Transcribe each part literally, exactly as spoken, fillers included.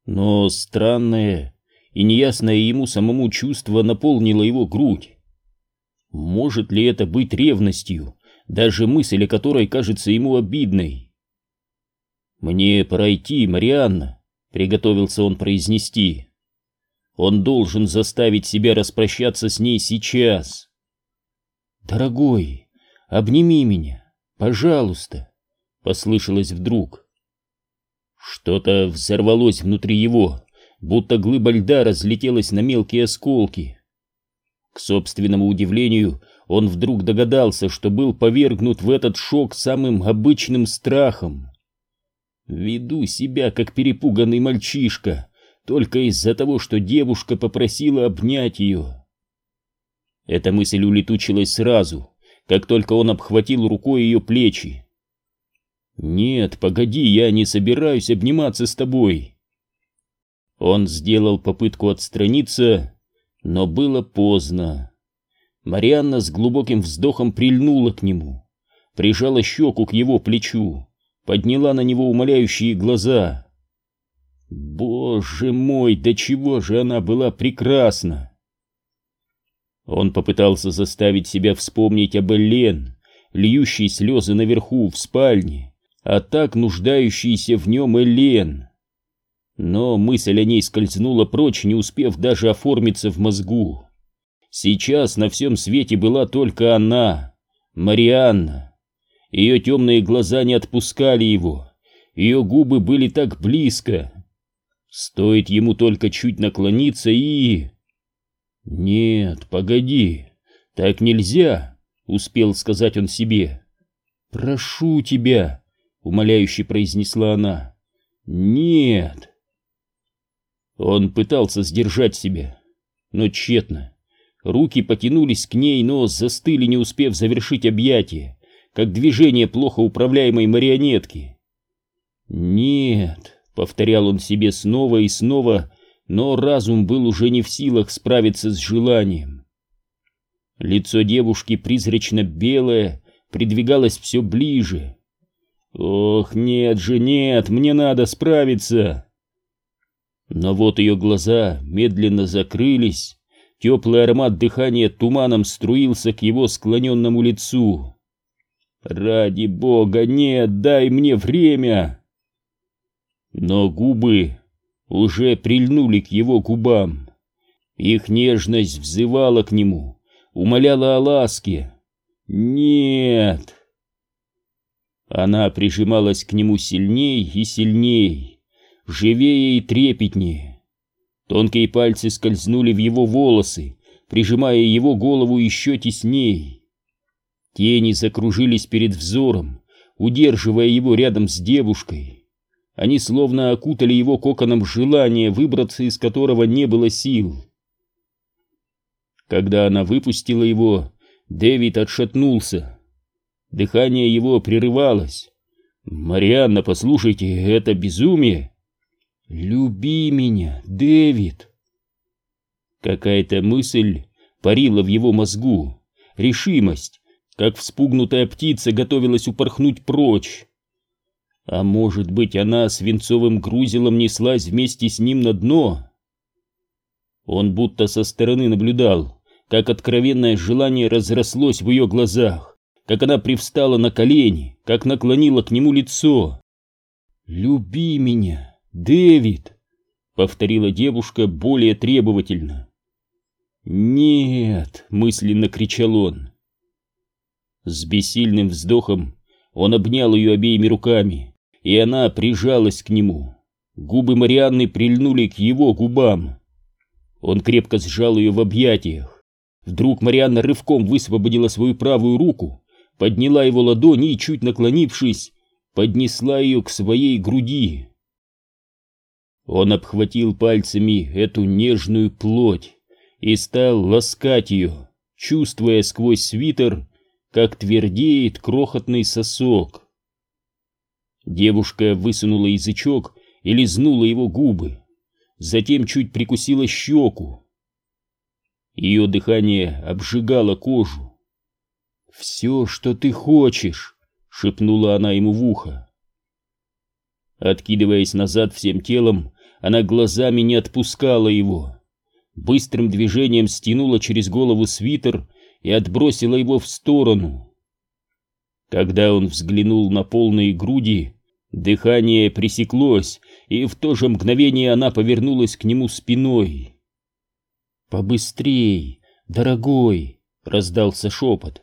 Но странное и неясное ему самому чувство наполнило его грудь. Может ли это быть ревностью, даже мысль о которой кажется ему обидной? «Мне пора идти, Марианна», — приготовился он произнести. Он должен заставить себя распрощаться с ней сейчас. «Дорогой, обними меня, пожалуйста», — послышалось вдруг. Что-то взорвалось внутри его, будто глыба льда разлетелась на мелкие осколки. К собственному удивлению, он вдруг догадался, что был повергнут в этот шок самым обычным страхом. Веду себя, как перепуганный мальчишка, только из-за того, что девушка попросила обнять ее. Эта мысль улетучилась сразу, как только он обхватил рукой ее плечи. «Нет, погоди, я не собираюсь обниматься с тобой». Он сделал попытку отстраниться, но было поздно. Марианна с глубоким вздохом прильнула к нему, прижала щеку к его плечу, подняла на него умоляющие глаза. Боже мой, до чего же она была прекрасна! Он попытался заставить себя вспомнить об Эллен, льющей слезы наверху в спальне, а так нуждающейся в нем Эллен. Но мысль о ней скользнула прочь, не успев даже оформиться в мозгу. Сейчас на всем свете была только она, Марианна. Ее темные глаза не отпускали его, ее губы были так близко. Стоит ему только чуть наклониться и... «Нет, погоди, так нельзя», — успел сказать он себе. «Прошу тебя», — умоляюще произнесла она. «Нет». Он пытался сдержать себя, но тщетно. Руки потянулись к ней, но застыли, не успев завершить объятие, как движение плохо управляемой марионетки. «Нет», — повторял он себе снова и снова, но разум был уже не в силах справиться с желанием. Лицо девушки, призрачно белое, придвигалось все ближе. «Ох, нет же, нет, мне надо справиться!» Но вот ее глаза медленно закрылись, теплый аромат дыхания туманом струился к его склоненному лицу. «Ради бога, нет, дай мне время!» Но губы уже прильнули к его губам. Их нежность взывала к нему, умоляла о ласке. «Нет!» Она прижималась к нему сильней и сильней, живее и трепетнее. Тонкие пальцы скользнули в его волосы, прижимая его голову еще тесней. Тени закружились перед взором, удерживая его рядом с девушкой. Они словно окутали его коконом желания, выбраться из которого не было сил. Когда она выпустила его, Дэвид отшатнулся. Дыхание его прерывалось. «Марианна, послушайте, это безумие!» «Люби меня, Дэвид!» Какая-то мысль парила в его мозгу, решимость, как вспугнутая птица готовилась упорхнуть прочь. А может быть, она свинцовым грузилом неслась вместе с ним на дно? Он будто со стороны наблюдал, как откровенное желание разрослось в ее глазах, как она привстала на колени, как наклонила к нему лицо. «Люби меня, Дэвид!» — повторила девушка более требовательно. «Нет!» — мысленно кричал он. С бессильным вздохом он обнял ее обеими руками, и она прижалась к нему. Губы Марианны прильнули к его губам. Он крепко сжал ее в объятиях. Вдруг Марианна рывком высвободила свою правую руку, подняла его ладони и, чуть наклонившись, поднесла ее к своей груди. Он обхватил пальцами эту нежную плоть и стал ласкать ее, чувствуя сквозь свитер, как твердеет крохотный сосок. Девушка высунула язычок и лизнула его губы, затем чуть прикусила щеку. Ее дыхание обжигало кожу. «Все, что ты хочешь», — шепнула она ему в ухо. Откидываясь назад всем телом, она глазами не отпускала его. Быстрым движением стянула через голову свитер и отбросила его в сторону. Когда он взглянул на полные груди, дыхание пресеклось, и в то же мгновение она повернулась к нему спиной. «Побыстрей, дорогой!» — раздался шепот.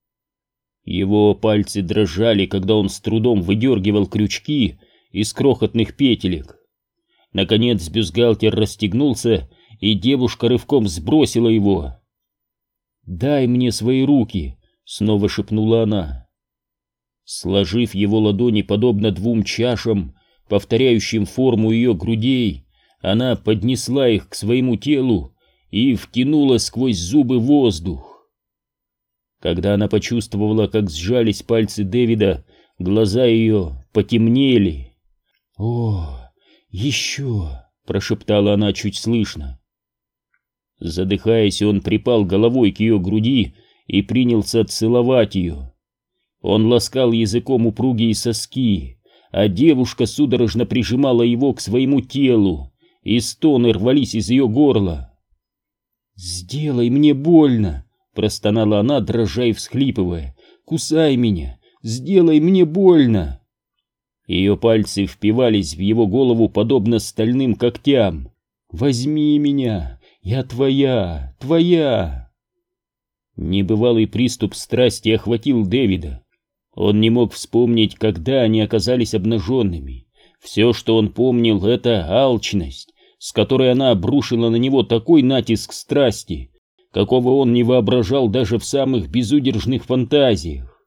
Его пальцы дрожали, когда он с трудом выдергивал крючки из крохотных петелек. Наконец бюстгальтер расстегнулся, и девушка рывком сбросила его. «Дай мне свои руки!» — снова шепнула она. Сложив его ладони подобно двум чашам, повторяющим форму ее грудей, она поднесла их к своему телу и втянула сквозь зубы воздух. Когда она почувствовала, как сжались пальцы Дэвида, глаза ее потемнели. «О, еще!» — прошептала она чуть слышно. Задыхаясь, он припал головой к ее груди и принялся целовать ее. Он ласкал языком упругие соски, а девушка судорожно прижимала его к своему телу, и стоны рвались из ее горла. «Сделай мне больно!» — простонала она, дрожа и всхлипывая. «Кусай меня! Сделай мне больно!» Ее пальцы впивались в его голову подобно стальным когтям. «Возьми меня! Я твоя! Твоя!» Небывалый приступ страсти охватил Дэвида. Он не мог вспомнить, когда они оказались обнаженными. Все, что он помнил, — это алчность, с которой она обрушила на него такой натиск страсти, какого он не воображал даже в самых безудержных фантазиях.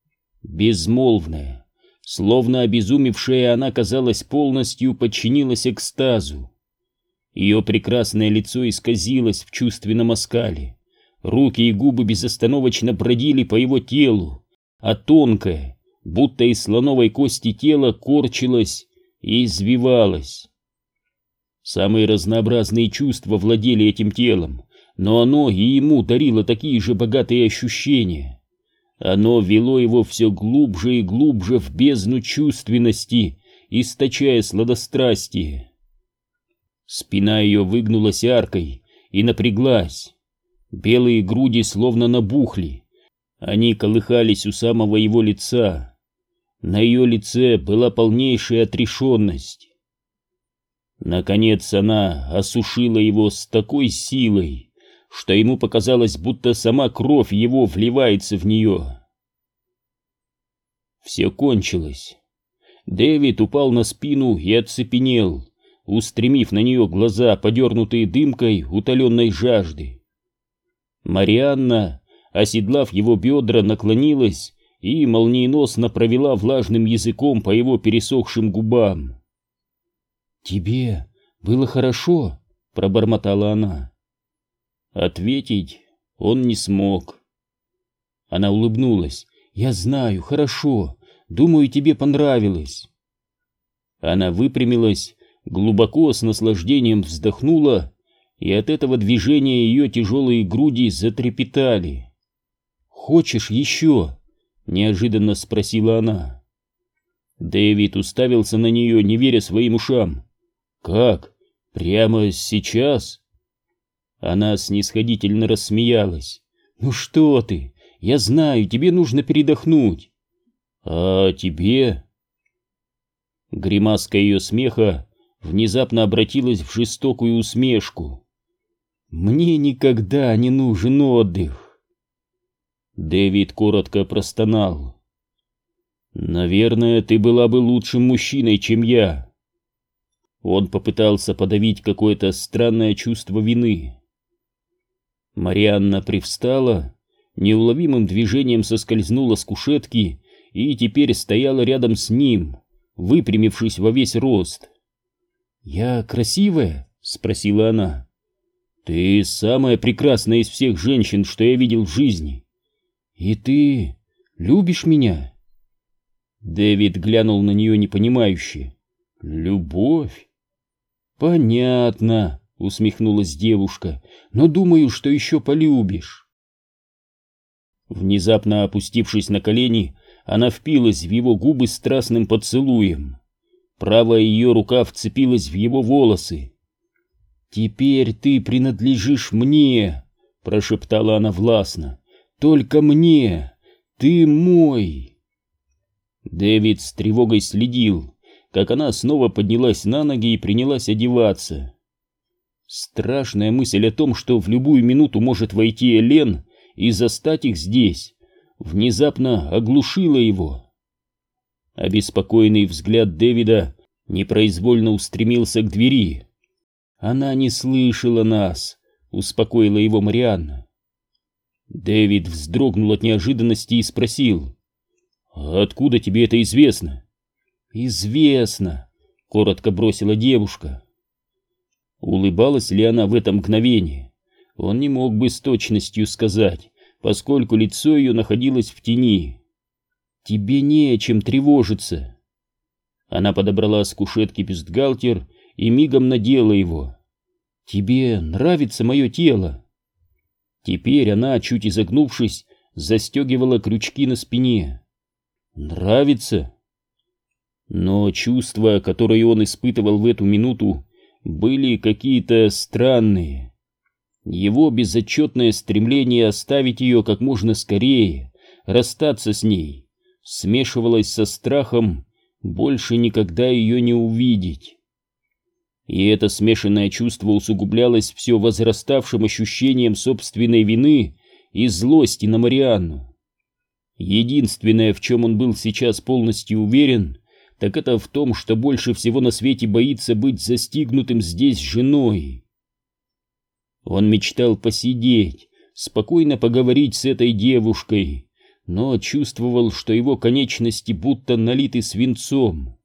Безмолвная, словно обезумевшая, она, казалось, полностью подчинилась экстазу. Ее прекрасное лицо исказилось в чувственном оскале, руки и губы безостановочно бродили по его телу, а тонкое, будто из слоновой кости тело, корчилось и извивалось. Самые разнообразные чувства владели этим телом, но оно и ему дарило такие же богатые ощущения. Оно вело его все глубже и глубже в бездну чувственности, источая сладострастие. Спина ее выгнулась аркой и напряглась. Белые груди словно набухли. Они колыхались у самого его лица. На ее лице была полнейшая отрешенность. Наконец она осушила его с такой силой, что ему показалось, будто сама кровь его вливается в нее. Все кончилось. Дэвид упал на спину и оцепенел, устремив на нее глаза, подернутые дымкой утоленной жажды. Марианна, оседлав его бедра, наклонилась и молниеносно провела влажным языком по его пересохшим губам. «Тебе было хорошо?» — пробормотала она. Ответить он не смог. Она улыбнулась. «Я знаю, хорошо. Думаю, тебе понравилось». Она выпрямилась, глубоко с наслаждением вздохнула, и от этого движения ее тяжелые груди затрепетали. «Хочешь еще?» — неожиданно спросила она. Дэвид уставился на нее, не веря своим ушам. «Как? Прямо сейчас?» Она снисходительно рассмеялась. «Ну что ты? Я знаю, тебе нужно передохнуть». «А тебе?» Гримаска ее смеха внезапно обратилась в жестокую усмешку. «Мне никогда не нужен отдых». Дэвид коротко простонал. «Наверное, ты была бы лучшим мужчиной, чем я». Он попытался подавить какое-то странное чувство вины. Марианна привстала, неуловимым движением соскользнула с кушетки и теперь стояла рядом с ним, выпрямившись во весь рост. «Я красивая?» — спросила она. «Ты самая прекрасная из всех женщин, что я видел в жизни. И ты любишь меня?» Дэвид глянул на нее непонимающе. «Любовь?» «Понятно», — усмехнулась девушка, — «но думаю, что еще полюбишь». Внезапно опустившись на колени, она впилась в его губы страстным поцелуем. Правая ее рука вцепилась в его волосы. «Теперь ты принадлежишь мне», — прошептала она властно. «Только мне! Ты мой!» Дэвид с тревогой следил, как она снова поднялась на ноги и принялась одеваться. Страшная мысль о том, что в любую минуту может войти Элен и застать их здесь, внезапно оглушила его. Обеспокоенный взгляд Дэвида непроизвольно устремился к двери. «Она не слышала нас», — успокоила его Марианна. Дэвид вздрогнул от неожиданности и спросил: «А откуда тебе это известно?» «Известно», — коротко бросила девушка. Улыбалась ли она в это мгновение, он не мог бы с точностью сказать, поскольку лицо ее находилось в тени. «Тебе не о чем тревожиться». Она подобрала с кушетки бюстгальтер и мигом надела его. «Тебе нравится мое тело?» Теперь она, чуть изогнувшись, застегивала крючки на спине. «Нравится?» Но чувства, которые он испытывал в эту минуту, были какие-то странные. Его безотчетное стремление оставить ее как можно скорее, расстаться с ней, смешивалось со страхом больше никогда ее не увидеть. И это смешанное чувство усугублялось все возраставшим ощущением собственной вины и злости на Марианну. Единственное, в чем он был сейчас полностью уверен, так это в том, что больше всего на свете боится быть застигнутым здесь женой. Он мечтал посидеть, спокойно поговорить с этой девушкой, но чувствовал, что его конечности будто налиты свинцом.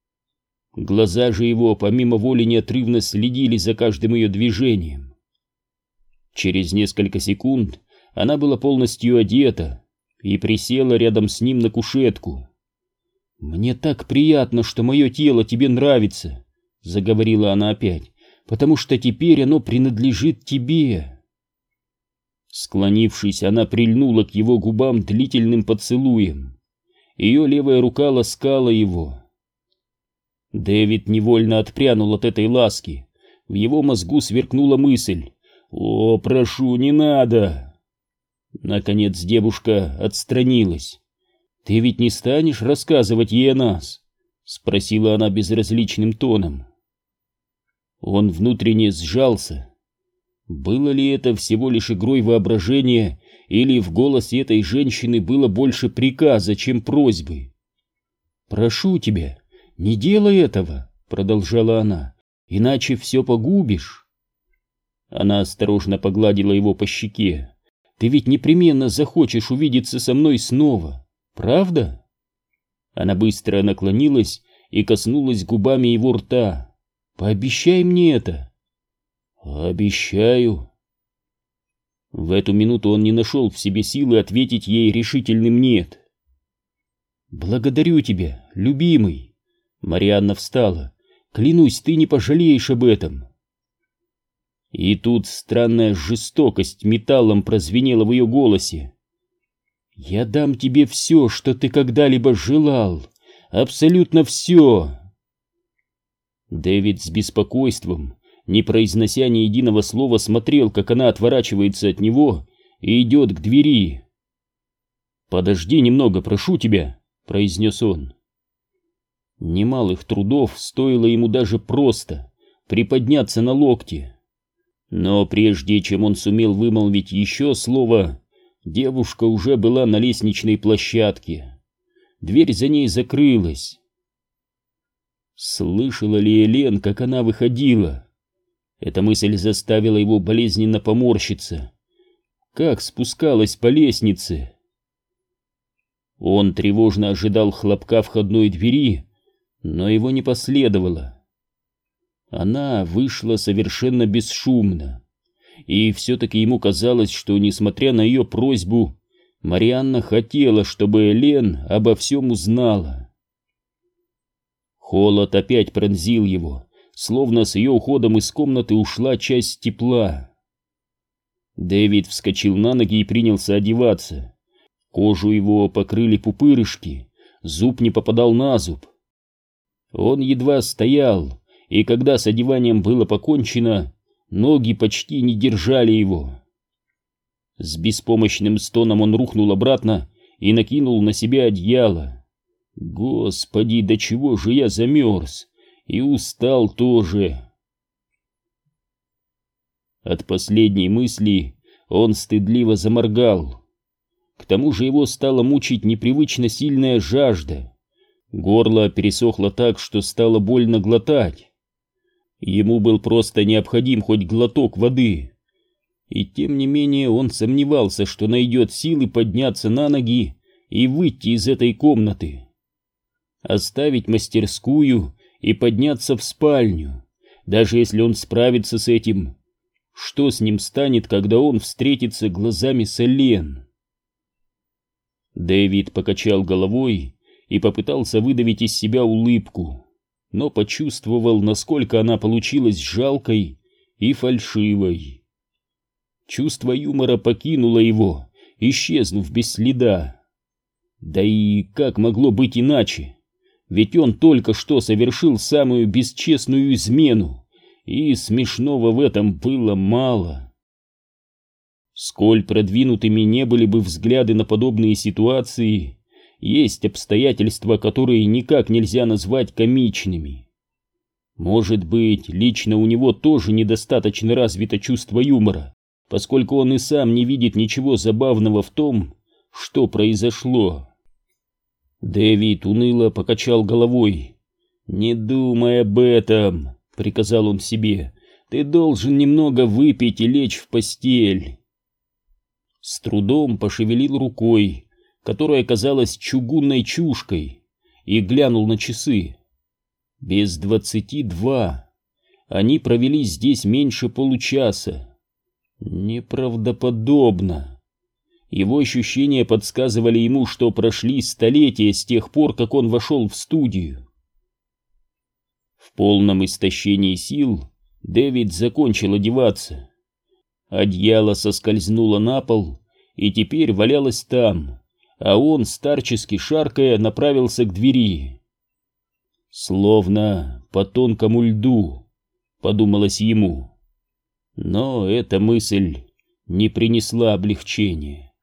Глаза же его помимо воли неотрывно следили за каждым ее движением. Через несколько секунд она была полностью одета и присела рядом с ним на кушетку. «Мне так приятно, что мое тело тебе нравится», — заговорила она опять, «потому что теперь оно принадлежит тебе». Склонившись, она прильнула к его губам длительным поцелуем. Ее левая рука ласкала его. Дэвид невольно отпрянул от этой ласки. В его мозгу сверкнула мысль: «О, прошу, не надо!» Наконец девушка отстранилась. «Ты ведь не станешь рассказывать ей о нас?» — спросила она безразличным тоном. Он внутренне сжался. Было ли это всего лишь игрой воображения, или в голосе этой женщины было больше приказа, чем просьбы? «Прошу тебя, не делай этого», — продолжала она, — «иначе все погубишь». Она осторожно погладила его по щеке. «Ты ведь непременно захочешь увидеться со мной снова, правда?» Она быстро наклонилась и коснулась губами его рта. «Пообещай мне это». «Обещаю». В эту минуту он не нашел в себе силы ответить ей решительным «нет». «Благодарю тебя, любимый». Марианна встала. «Клянусь, ты не пожалеешь об этом». И тут странная жестокость металлом прозвенела в ее голосе. «Я дам тебе все, что ты когда-либо желал. Абсолютно все». Дэвид с беспокойством, не произнося ни единого слова, смотрел, как она отворачивается от него и идет к двери. «Подожди немного, прошу тебя», — произнес он. Немалых трудов стоило ему даже просто приподняться на локте. Но прежде чем он сумел вымолвить еще слово, девушка уже была на лестничной площадке. Дверь за ней закрылась. Слышала ли Элен, как она выходила? Эта мысль заставила его болезненно поморщиться. Как спускалась по лестнице? Он тревожно ожидал хлопка входной двери, но его не последовало. Она вышла совершенно бесшумно, и все-таки ему казалось, что, несмотря на ее просьбу, Марианна хотела, чтобы Элен обо всем узнала. Холод опять пронзил его, словно с ее уходом из комнаты ушла часть тепла. Дэвид вскочил на ноги и принялся одеваться. Кожу его покрыли пупырышки, зуб не попадал на зуб. Он едва стоял, и когда с одеванием было покончено, ноги почти не держали его. С беспомощным стоном он рухнул обратно и накинул на себя одеяло. Господи, до чего же я замерз и устал тоже. От последней мысли он стыдливо заморгал. К тому же его стала мучить непривычно сильная жажда. Горло пересохло так, что стало больно глотать. Ему был просто необходим хоть глоток воды. И тем не менее он сомневался, что найдет силы подняться на ноги и выйти из этой комнаты. Оставить мастерскую и подняться в спальню, даже если он справится с этим. Что с ним станет, когда он встретится глазами с Элен? Дэвид покачал головой и попытался выдавить из себя улыбку, но почувствовал, насколько она получилась жалкой и фальшивой. Чувство юмора покинуло его, исчезнув без следа. Да и как могло быть иначе? Ведь он только что совершил самую бесчестную измену, и смешного в этом было мало. Сколь продвинутыми не были бы взгляды на подобные ситуации, есть обстоятельства, которые никак нельзя назвать комичными. Может быть, лично у него тоже недостаточно развито чувство юмора, поскольку он и сам не видит ничего забавного в том, что произошло. Дэвид уныло покачал головой. «Не думай об этом», — приказал он себе, — «ты должен немного выпить и лечь в постель». С трудом пошевелил рукой, которая казалась чугунной чушкой, и глянул на часы. Без двадцати два. Они провели здесь меньше получаса. Неправдоподобно. Его ощущения подсказывали ему, что прошли столетия с тех пор, как он вошел в студию. В полном истощении сил Дэвид закончил одеваться. Одеяло соскользнуло на пол и теперь валялось там, а он, старчески шаркая, направился к двери. «Словно по тонкому льду», — подумалось ему. Но эта мысль не принесла облегчения.